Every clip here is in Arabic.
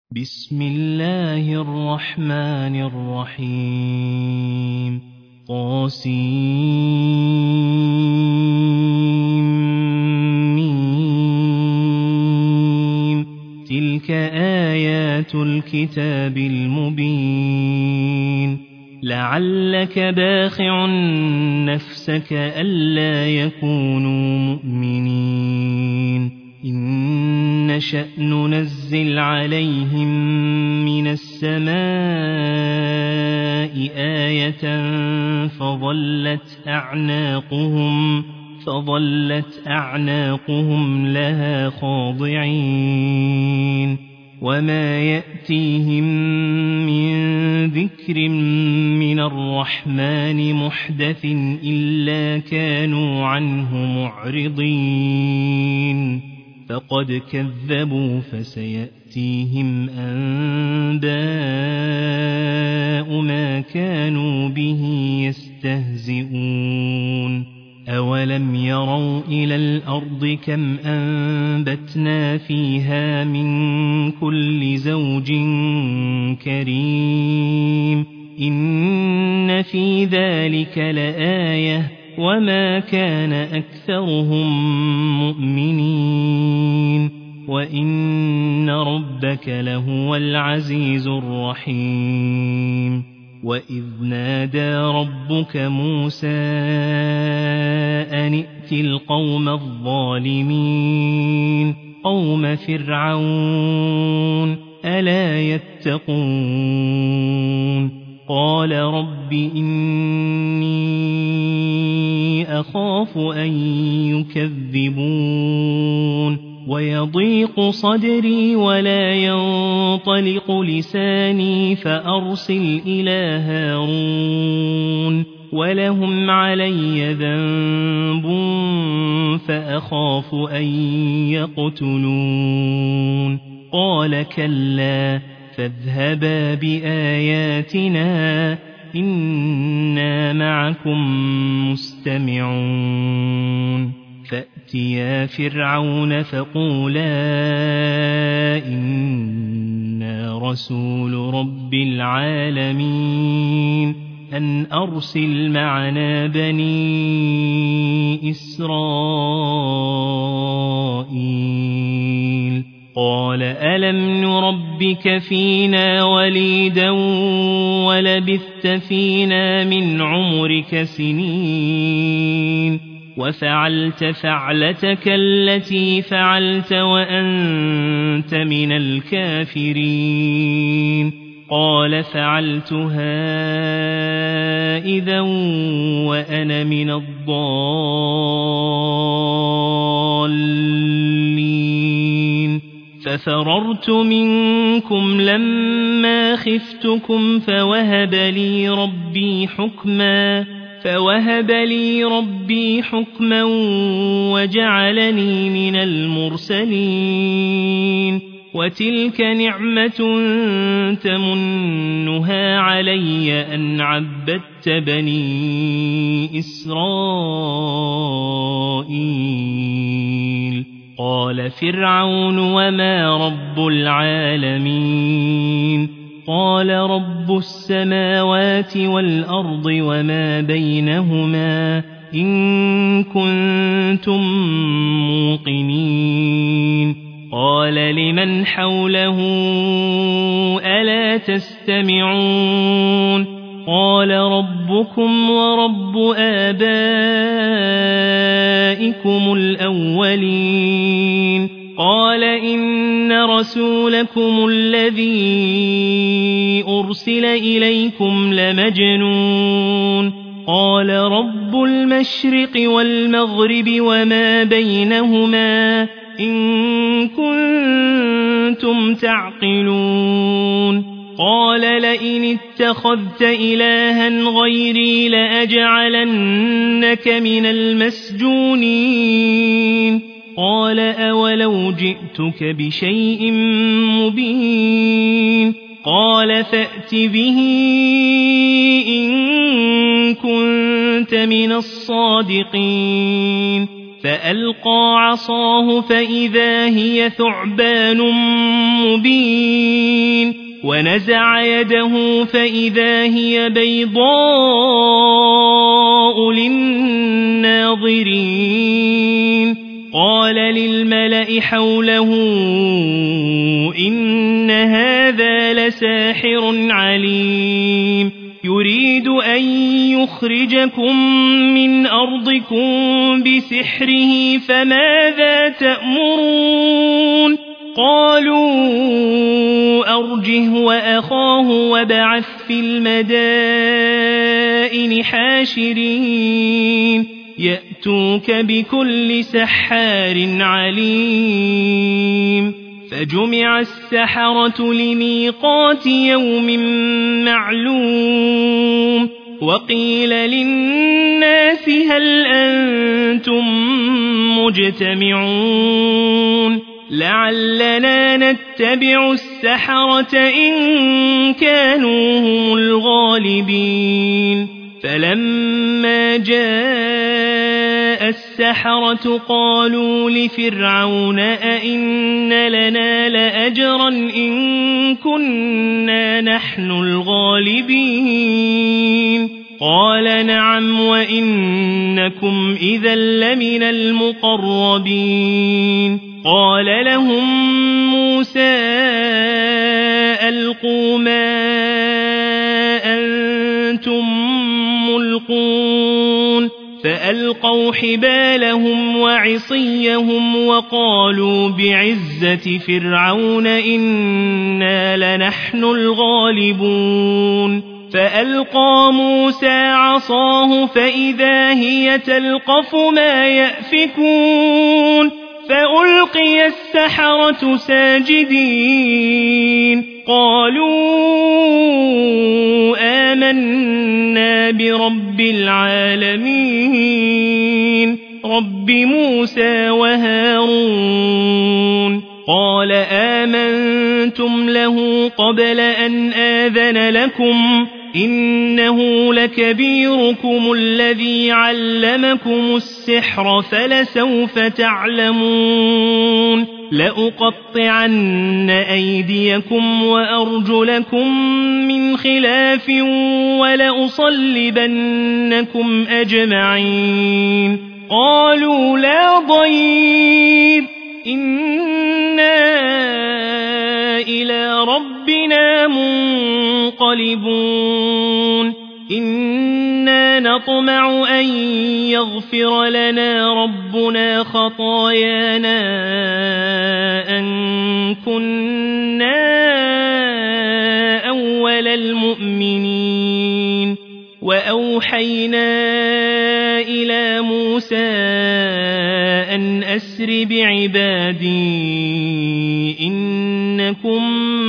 بسم الله الرحمن الرحيم طاسيم تلك آيات الكتاب المبين لعلك باخع نفسك ألا يكونوا مؤمنين إن نشأ ننزل عليهم من السماء آية فظلت أعناقهم لها خاضعين وما يأتيهم من ذكر من الرحمن محدث إلا كانوا عنه معرضين فقد كذبوا فسيأتيهم أنباء ما كانوا به يستهزئون أولم يروا إلى الأرض كم أنبتنا فيها من كل زوج كريم إن في ذلك لآية وما كان أكثرهم مؤمنين وإن ربك لهو العزيز الرحيم وإذ نادى ربك موسى أن ائت القوم الظالمين قوم فرعون ألا يتقون قال رب إني أخاف أن يكذبون ويضيق صدري ولا ينطلق لساني فأرسل إلى هارون ولهم علي ذنب فأخاف أن يقتلون قال كلا فاذهبا بآياتنا إنا معكم مستمعون فأتيا فرعون فقولا إنا رسول رب العالمين أن أرسل معنا بني إسرائيل قال ألم نربك فينا وليدا ولبثت فينا من عمرك سنين وفعلت فعلتك التي فعلت وأنت من الكافرين قال فعلتها إذا وأنا من الضالين ففررت منكم لما خفتكم فوهب لي ربي حكما وجعلني من المرسلين وتلك نعمة تمنها علي أن عبدت بني إسرائيل قال فرعون وما رب العالمين قال رب السماوات والأرض وما بينهما إن كنتم موقنين قال لمن حوله ألا تستمعون قال ربكم ورب آبائكم الأولين قال إن رسولكم الذي أرسل إليكم لمجنون قال رب المشرق والمغرب وما بينهما إن كنتم تعقلون قال لئن اتخذت إلها غيري لأجعلنك من المسجونين قال أولو جئتك بشيء مبين قال فأت به إن كنت من الصادقين فألقى عصاه فإذا هي ثعبان مبين ونزع يده فإذا هي بيضاء للناظرين قال للملأ حوله إن هذا لساحر عليم يريد أن يخرجكم من أرضكم بسحره فماذا تأمرون قالوا أرجه وأخاه وابعث في المدائن حاشرين يأتوك بكل سحار عليم فجمع السحرة لميقات يوم معلوم وقيل للناس هل أنتم مجتمعون لعلنا نتبع السحرة إن كانوا هم الغالبين فلما جاء السحرة قالوا لفرعون أئن لنا لأجرا إن كنا نحن الغالبين قال نعم وإنكم إذا لمن المقربين قال لهم موسى ألقوا ما أنتم ملقون فألقوا حبالهم وعصيهم وقالوا بعزة فرعون إنا لنحن الغالبون فألقى موسى عصاه فإذا هي تلقف ما يأفكون فألقي السحرة ساجدين قالوا آمنا برب العالمين رب موسى وهارون قال آمنتم له قبل أن آذن لكم إنه لكبيركم الذي علمكم السحر فلسوف تعلمون لأقطعن أيديكم وأرجلكم من خلاف ولأصلبنكم أجمعين قالوا لا ضير إنا إلى ربنا منقلبون إنا نطمع أن يغفر لنا ربنا خطايانا أن كنا أول المؤمنين وأوحينا إلى موسى أن أسر بعبادي إنكم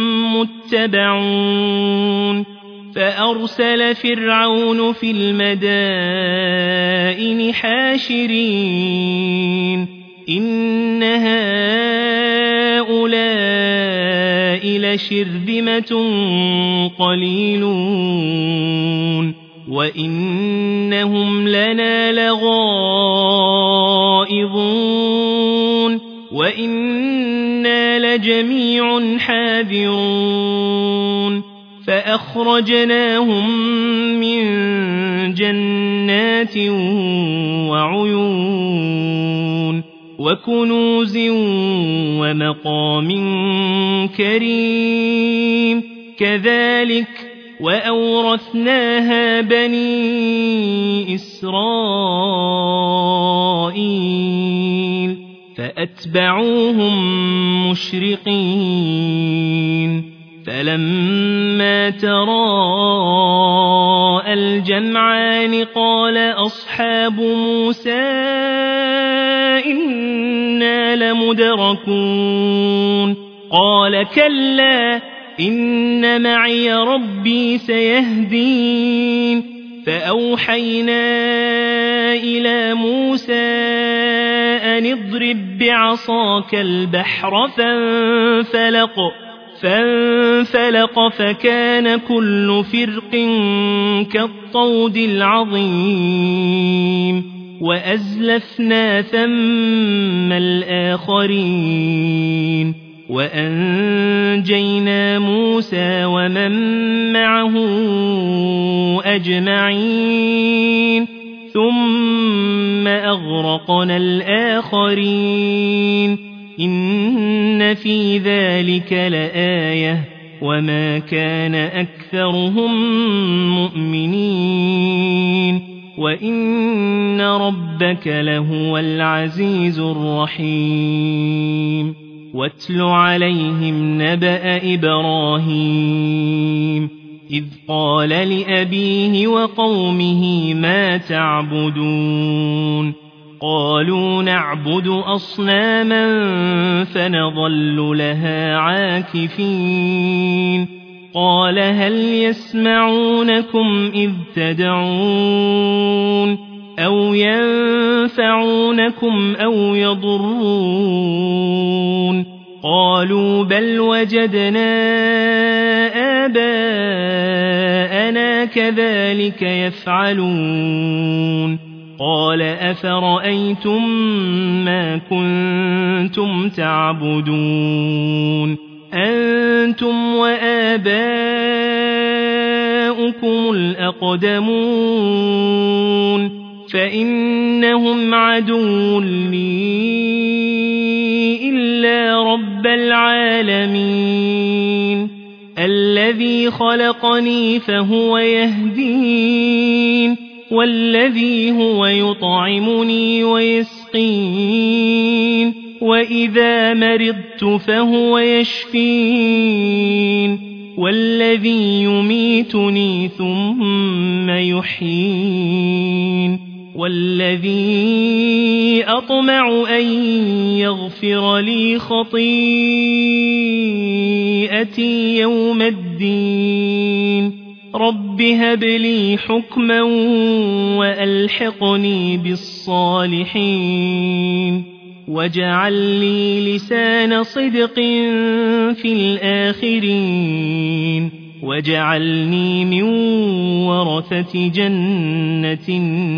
متبعون فأرسل فرعون في المدائن حاشرين إن هؤلاء لشرذمة قليلون وإنهم لنا لغائظون وإنا لجميع حاذرون فأخرجناهم من جنات وعيون وكنوز ومقام كريم كذلك وأورثناها بني إسرائيل فأتبعوهم مشرقين فلما تراءى الجمعان قال أصحاب موسى إنا لمدركون قال كلا إن معي ربي سيهدين فأوحينا إلى موسى أن اضرب بعصاك البحر فانفلق فكان كل فرق كالطود العظيم وأزلفنا ثم الآخرين وأنجينا موسى ومن معه أجمعين ثم أغرقنا الآخرين إن في ذلك لآية وما كان أكثرهم مؤمنين وإن ربك لهو العزيز الرحيم واتل عليهم نبأ إبراهيم إذ قال لأبيه وقومه ما تعبدون قالوا نعبد أصناما فنظل لها عاكفين قال هل يسمعونكم إذ تدعون أو ينفعونكم أو يضرون قالوا بل وجدنا آباءنا كذلك يفعلون قال أفرأيتم ما كنتم تعبدون أنتم وآباؤكم الأقدمون فإنهم عدو لي إلا رب العالمين الذي خلقني فهو يهدين والذي هو يطعمني ويسقين وإذا مرضت فهو يشفين والذي يميتني ثم يحيين والذي أطمع أن يغفر لي خطيئتي يوم الدين رب هب لي حكما وألحقني بالصالحين واجعل لي لسان صدق في الآخرين واجعلني من ورثة جنة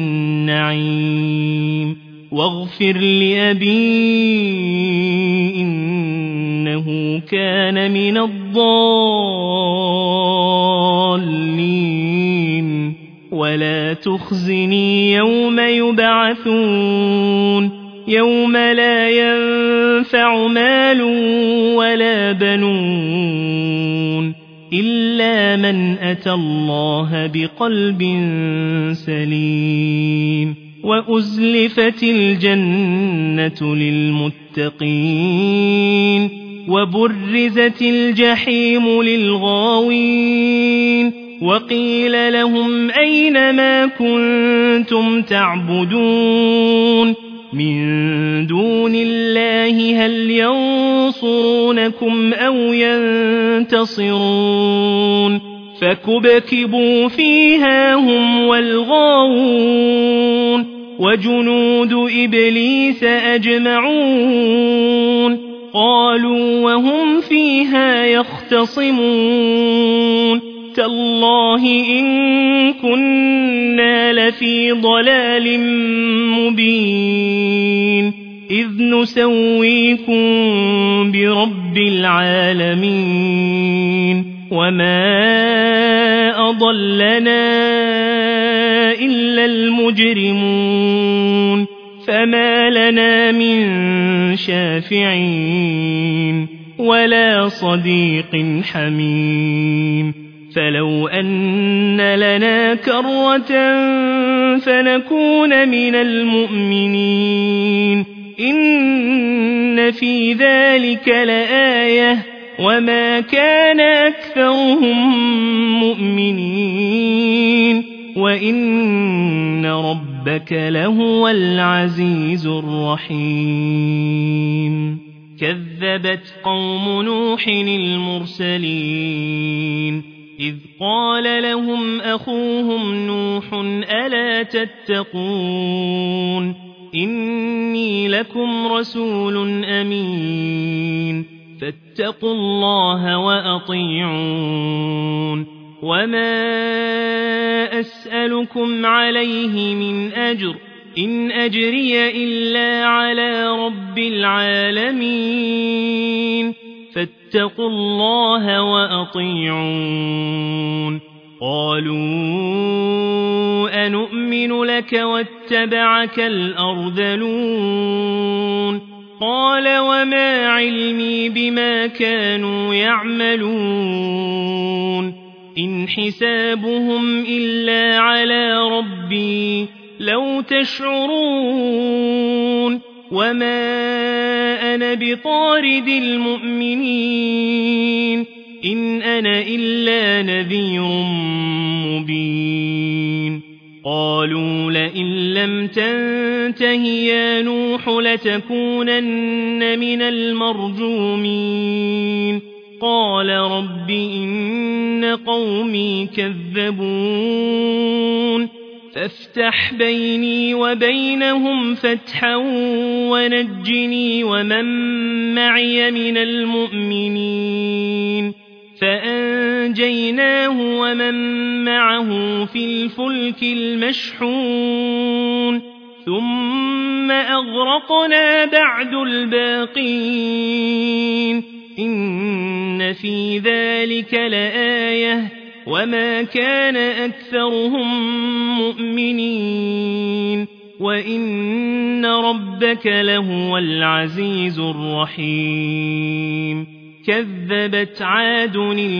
النعيم واغفر لأبي إنه كان من الضالين ولا تخزني يوم يبعثون يوم لا ينفع مال ولا بنون إلا من أتى الله بقلب سليم وأزلفت الجنة للمتقين وبرزت الجحيم للغاوين وقيل لهم أين ما كنتم تعبدون من دون الله هل ينصرونكم أو ينتصرون فكبكبوا فيها هم والغاوون وجنود إبليس أجمعون قالوا وهم فيها يختصمون تالله إن كنا لفي ضلال مبين إذ نسويكم برب العالمين وما أضلنا إلا المجرمون فما لنا من شافعين ولا صديق حميم فلو أن لنا كرة فنكون من المؤمنين إن في ذلك لآية وما كان أكثرهم مؤمنين وإن ربك لهو العزيز الرحيم كذبت قوم نوح المرسلين إذ قال لهم أخوهم نوح ألا تتقون إني لكم رسول أمين فاتقوا الله وأطيعون وما أسألكم عليه من أجر إن أجري إلا على رب العالمين فاتقوا الله وأطيعون قالوا أنؤمن لك واتبعك الأرذلون قال وما علمي بما كانوا يعملون إن حسابهم إلا على ربي لو تشعرون وما أنا بطارد المؤمنين إن أنا إلا نذير مبين قالوا لئن لم تنته يا نوح لتكونن من المرجومين قال رب إن قومي كذبون فافتح بيني وبينهم فتحا ونجني ومن معي من المؤمنين فأنجيناه ومن معه في الفلك المشحون ثم أغرقنا بعد الباقين إن في ذلك لآية وما كان أكثرهم مؤمنين وإن ربك لهو العزيز الرحيم كذبت عاد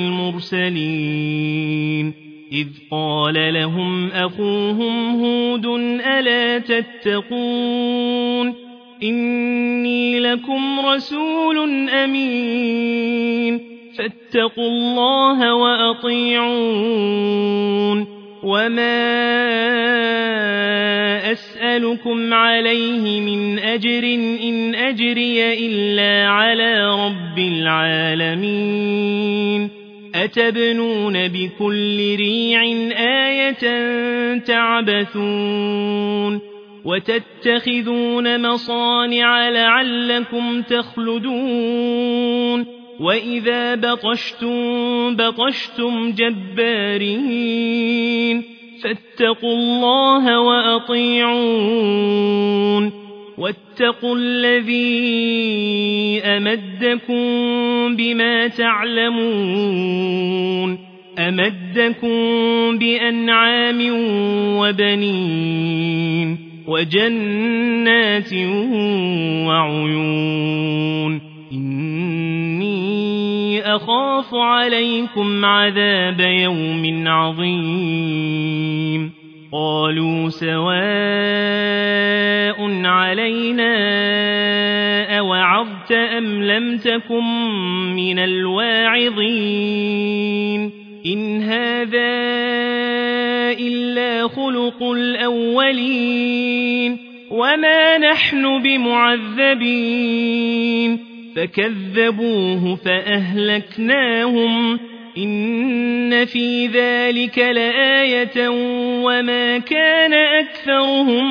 المرسلين إذ قال لهم أخوهم هود ألا تتقون إني لكم رسول أمين فاتقوا الله وأطيعون وما أسألكم عليه من أجر إن أجري إلا على رب العالمين أتبنون بكل ريع آية تعبثون وتتخذون مصانع لعلكم تخلدون وإذا بطشتم جبارين فاتقوا الله وأطيعون واتقوا الذي أمدكم بما تعلمون أمدكم بأنعام وبنين وجنات وعيون إني أخاف عليكم عذاب يوم عظيم قالوا سواء علينا أوعظت أم لم تكن من الواعظين إن هذا إلا خلق الأولين وما نحن بمعذبين فكذبوه فأهلكناهم إن في ذلك لآية وما كان أكثرهم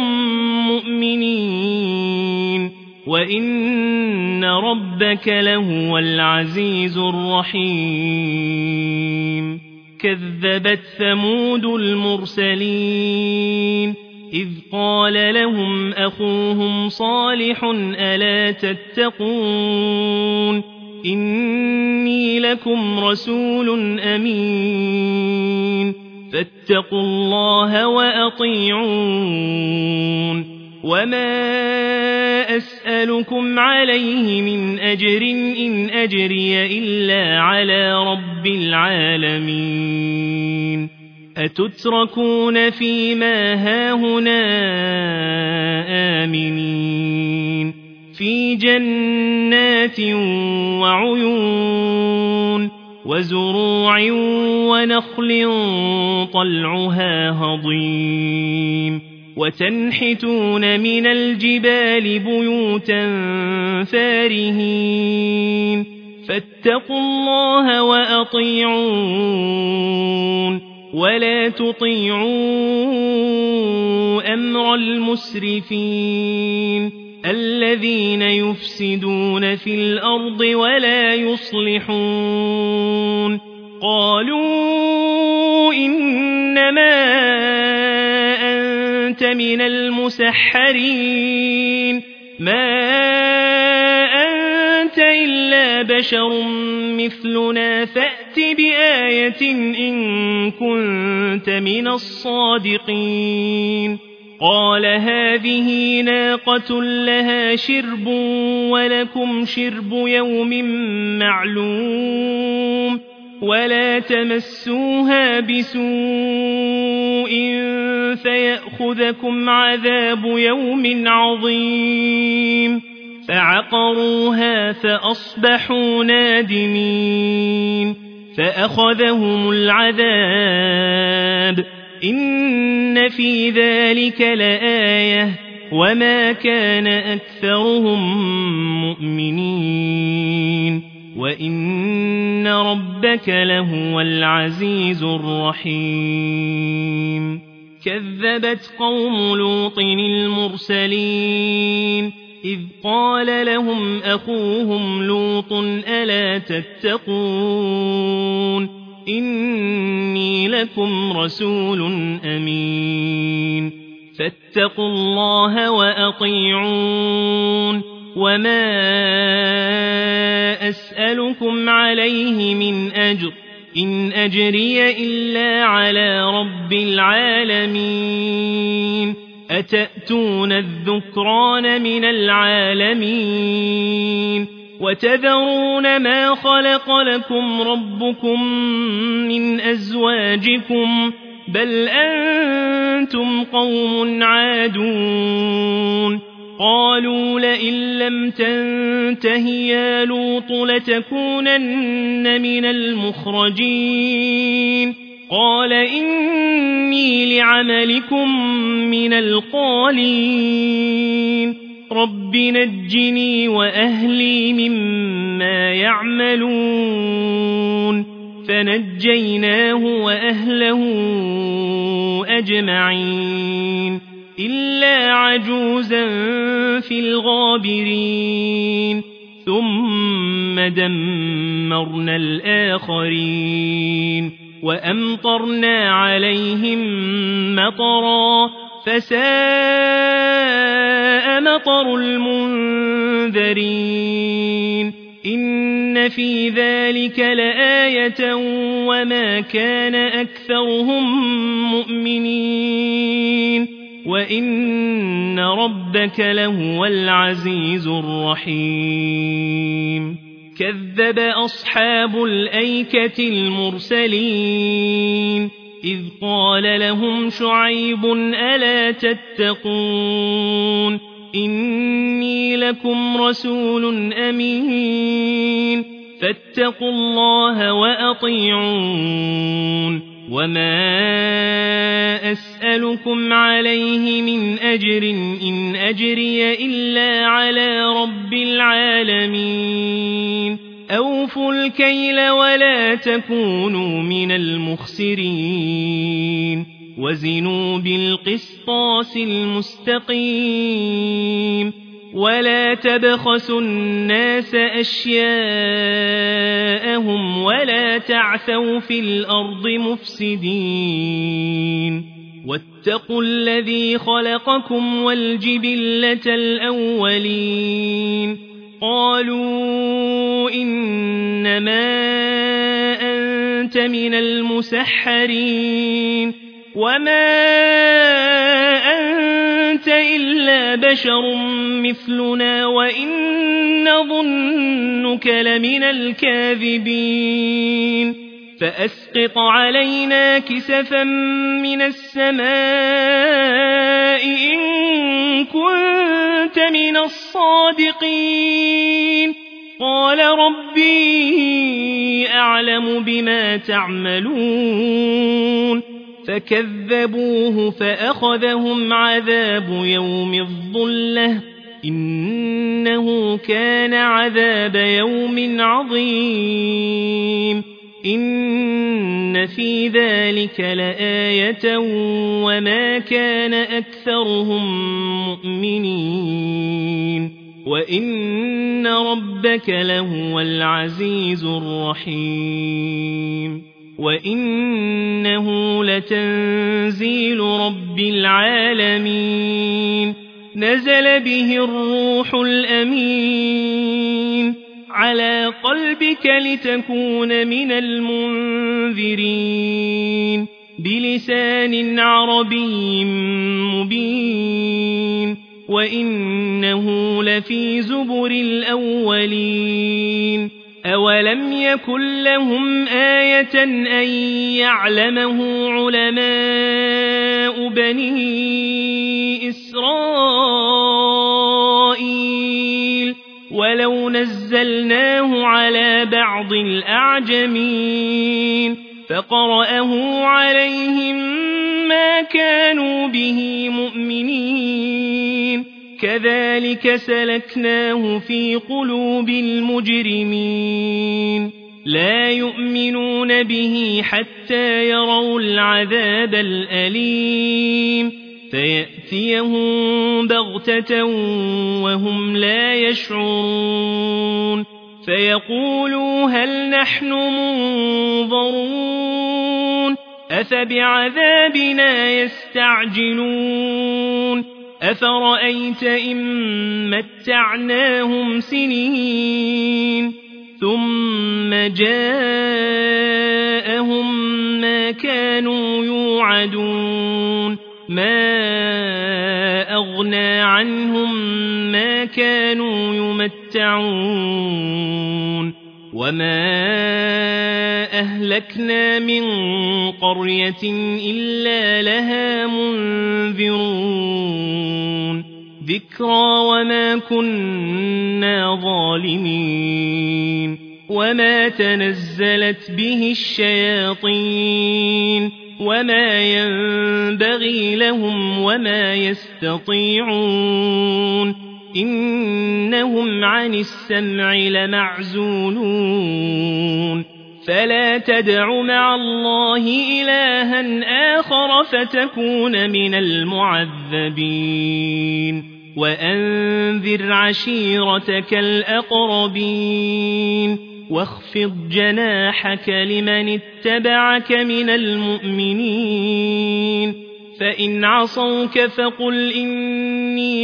مؤمنين وإن ربك لهو العزيز الرحيم كذبت ثمود المرسلين إذ قال لهم أخوهم صالح ألا تتقون إني لكم رسول أمين فاتقوا الله وأطيعون وما أسألكم عليه من أجر إن أجري إلا على رب العالمين أتتركون فيما هاهنا آمنين في جنات وعيون وزروع ونخل طلعها هضيم وتنحتون من الجبال بيوتا فارهين فاتقوا الله وأطيعون ولا تطيعوا أمر المسرفين الذين يفسدون في الأرض ولا يصلحون قالوا إنما أنت من المسحرين ما أنت إلا بشر مثلنا فأت بآية إن كنت من الصادقين قال هذه ناقة لها شرب ولكم شرب يوم معلوم ولا تمسوها بسوء فيأخذكم عذاب يوم عظيم فعقروها فأصبحوا نادمين فأخذهم العذاب إن في ذلك لآية وما كان أكثرهم مؤمنين وإن ربك لهو العزيز الرحيم كذبت قوم لوط المرسلين إذ قال لهم أخوهم لوط ألا تتقون إني لكم رسول أمين فاتقوا الله وأطيعون وما أسألكم عليه من أجر إن أجري إلا على رب العالمين أتأتون الذكران من العالمين وتذرون ما خلق لكم ربكم من أزواجكم بل أنتم قوم عادون قالوا لئن لم تنته يا لوط لتكونن من المخرجين قال إني لعملكم من القالين رب نجني وأهلي مما يعملون فنجيناه وأهله أجمعين إلا عجوزا في الغابرين ثم دمرنا الآخرين وأمطرنا عليهم مطرا فساء مطر المنذرين إن في ذلك لآية وما كان أكثرهم مؤمنين وإن ربك لهو العزيز الرحيم كذب أصحاب الأيكة المرسلين إذ قال لهم شعيب ألا تتقون إني لكم رسول أمين فاتقوا الله وأطيعون وما أسألكم عليه من أجر إن أجري إلا على رب العالمين أوفوا الكيل ولا تكونوا من المخسرين وزنوا بالقسطاس المستقيم ولا تبخسوا الناس أشياءهم ولا تعثوا في الأرض مفسدين واتقوا الذي خلقكم والجبلة الأولين قالوا إنما أنت من المسحرين وما أنت إلا بشر مثلنا وإن نظنك لمن الكاذبين فأسقط علينا كسفا من السماء إن كنت من الصادقين قال ربي أعلم بما تعملون فكذبوه فأخذهم عذاب يوم الظلة إنه كان عذاب يوم عظيم إن في ذلك لآية وما كان أكثرهم مؤمنين وإن ربك لهو العزيز الرحيم وإنه لتنزيل رب العالمين نزل به الروح الأمين على قلبك لتكون من المنذرين بلسان عربي مبين وإنه لفي زبر الأولين أولم يكن لهم آية أن يعلمه علماء بني إسرائيل ولو نزلناه على بعض الأعجمين فقرأه عليهم ما كانوا به مؤمنين كذلك سلكناه في قلوب المجرمين لا يؤمنون به حتى يروا العذاب الأليم فيأتيهم بغتة وهم لا يشعرون فيقولوا هل نحن منظرون أفبعذابنا يستعجلون أفرأيت إن متعناهم سنين ثم جاءهم ما كانوا يوعدون ما أغنى عنهم ما كانوا يمتعون وما أهلكنا من قرية إلا لها منذرون ذكرى وما كنا ظالمين وما تنزلت به الشياطين وما ينبغي لهم وما يستطيعون إنهم عن السمع لمعزولون فلا تدع مع الله إلها آخر فتكون من المعذبين وأنذر عشيرتك الأقربين واخفض جناحك لمن اتبعك من المؤمنين فإن عصوك فقل إني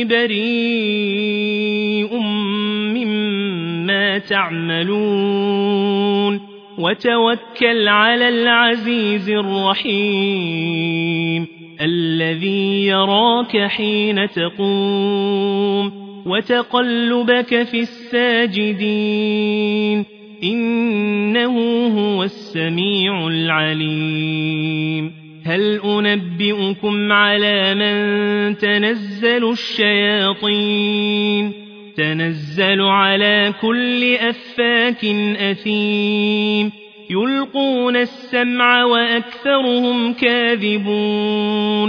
بريء مما تعملون وتوكل على العزيز الرحيم الذي يراك حين تقوم وتقلبك في الساجدين إنه هو السميع العليم هل أنبئكم على من تنزل الشياطين تنزل على كل أفاك أثيم يلقون السمع وأكثرهم كاذبون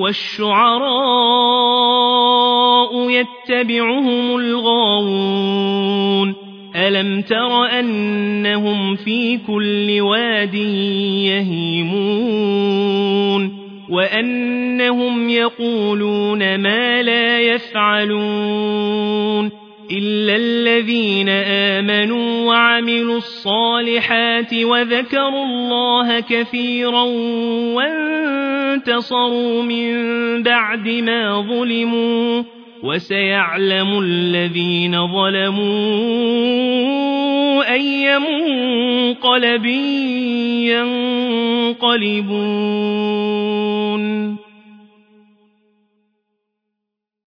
والشعراء يتبعهم الغاوون ألم تر أنهم في كل واد يهيمون وأنهم يقولون ما لا يفعلون إلا الذين آمنوا وعملوا الصالحات وذكروا الله كثيرا وانتصروا من بعد ما ظلموا وسيعلم الذين ظلموا أي منقلب ينقلبون